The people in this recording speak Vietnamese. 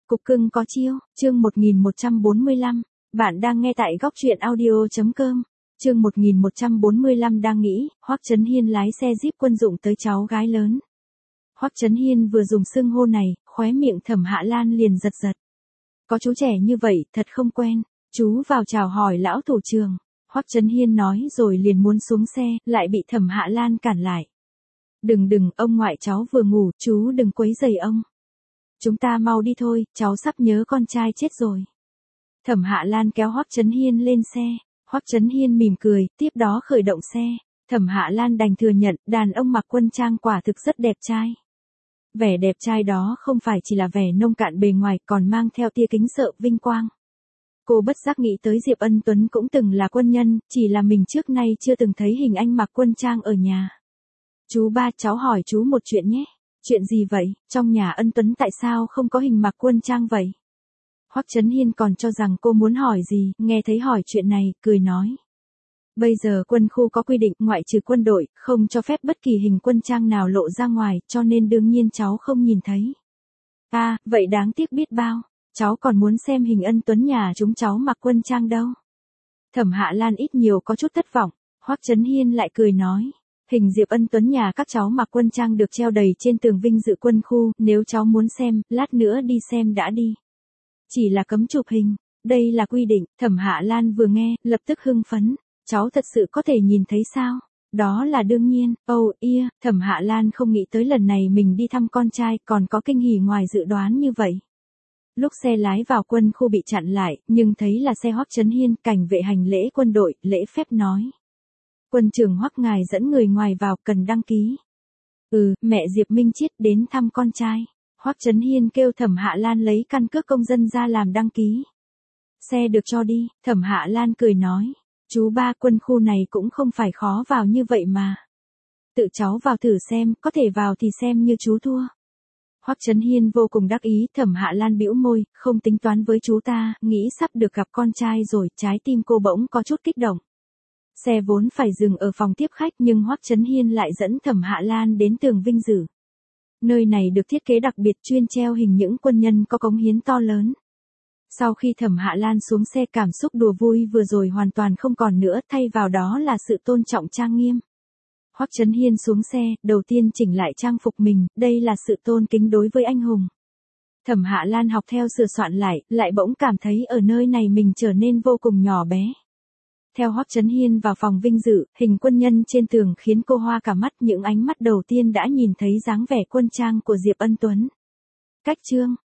Cục cưng có chiêu, chương 1145. Bạn đang nghe tại góc truyện audio.com. Chương 1145 đang nghĩ, Hoắc Chấn Hiên lái xe Jeep quân dụng tới cháu gái lớn. Hoắc Chấn Hiên vừa dùng xưng hô này, khóe miệng Thẩm Hạ Lan liền giật giật. Có chú trẻ như vậy, thật không quen. Chú vào chào hỏi lão thủ trưởng. Hoắc Chấn Hiên nói rồi liền muốn xuống xe, lại bị Thẩm Hạ Lan cản lại. Đừng, ông ngoại cháu vừa ngủ, chú đừng quấy rầy ông. Chúng ta mau đi thôi, cháu sắp nhớ con trai chết rồi. Thẩm Hạ Lan kéo Hoắc Chấn Hiên lên xe. Hoắc Chấn Hiên mỉm cười, tiếp đó khởi động xe. Thẩm Hạ Lan đành thừa nhận, đàn ông mặc quân trang quả thực rất đẹp trai. Vẻ đẹp trai đó không phải chỉ là vẻ nông cạn bề ngoài, còn mang theo tia kính sợ vinh quang. Cô bất giác nghĩ tới Diệp Ân Tuấn cũng từng là quân nhân, chỉ là mình trước nay chưa từng thấy hình anh mặc quân trang ở nhà. Chú ba, cháu hỏi chú một chuyện nhé. Chuyện gì vậy, trong nhà Ân Tuấn tại sao không có hình mặc quân trang vậy? Hoắc Chấn Hiên còn cho rằng cô muốn hỏi gì, nghe thấy hỏi chuyện này, cười nói. Bây giờ quân khu có quy định, ngoại trừ quân đội, không cho phép bất kỳ hình quân trang nào lộ ra ngoài, cho nên đương nhiên cháu không nhìn thấy. À, vậy đáng tiếc biết bao, cháu còn muốn xem hình Ân Tuấn nhà chúng cháu mặc quân trang đâu. Thẩm Hạ Lan ít nhiều có chút thất vọng, Hoắc Chấn Hiên lại cười nói. Hình Diệp Ân Tuấn nhà các cháu mặc quân trang được treo đầy trên tường vinh dự quân khu, nếu cháu muốn xem, lát nữa đi xem đã đi. Chỉ là cấm chụp hình, đây là quy định. Thẩm Hạ Lan vừa nghe, lập tức hưng phấn, cháu thật sự có thể nhìn thấy sao? Đó là đương nhiên. Thẩm Hạ Lan không nghĩ tới lần này mình đi thăm con trai còn có kinh hỉ ngoài dự đoán như vậy. Lúc xe lái vào quân khu bị chặn lại, nhưng thấy là xe Hoắc Chấn Hiên, cảnh vệ hành lễ quân đội, lễ phép nói. Quân trưởng Hoắc ngài dẫn người ngoài vào, cần đăng ký. Mẹ Diệp Minh Chiết đến thăm con trai. Hoắc Chấn Hiên kêu Thẩm Hạ Lan lấy căn cước công dân ra làm đăng ký. Xe được cho đi, Thẩm Hạ Lan cười nói. Chú ba, quân khu này cũng không phải khó vào như vậy mà. Tự cháu vào thử xem, có thể vào thì xem như chú thua. Hoắc Chấn Hiên vô cùng đắc ý. Thẩm Hạ Lan bĩu môi, không tính toán với chú ta, nghĩ sắp được gặp con trai rồi, trái tim cô bỗng có chút kích động. Xe vốn phải dừng ở phòng tiếp khách nhưng Hoắc Chấn Hiên lại dẫn Thẩm Hạ Lan đến tường vinh dự. Nơi này được thiết kế đặc biệt, chuyên treo hình những quân nhân có cống hiến to lớn. Sau khi Thẩm Hạ Lan xuống xe, cảm xúc đùa vui vừa rồi hoàn toàn không còn nữa, thay vào đó là sự tôn trọng trang nghiêm. Hoắc Chấn Hiên xuống xe, đầu tiên chỉnh lại trang phục mình, đây là sự tôn kính đối với anh hùng. Thẩm Hạ Lan học theo sửa soạn lại bỗng cảm thấy ở nơi này mình trở nên vô cùng nhỏ bé. Theo Hoắc Chấn Hiên vào phòng vinh dự, hình quân nhân trên tường khiến cô hoa cả mắt, những ánh mắt đầu tiên đã nhìn thấy dáng vẻ quân trang của Diệp Ân Tuấn. Cách chương,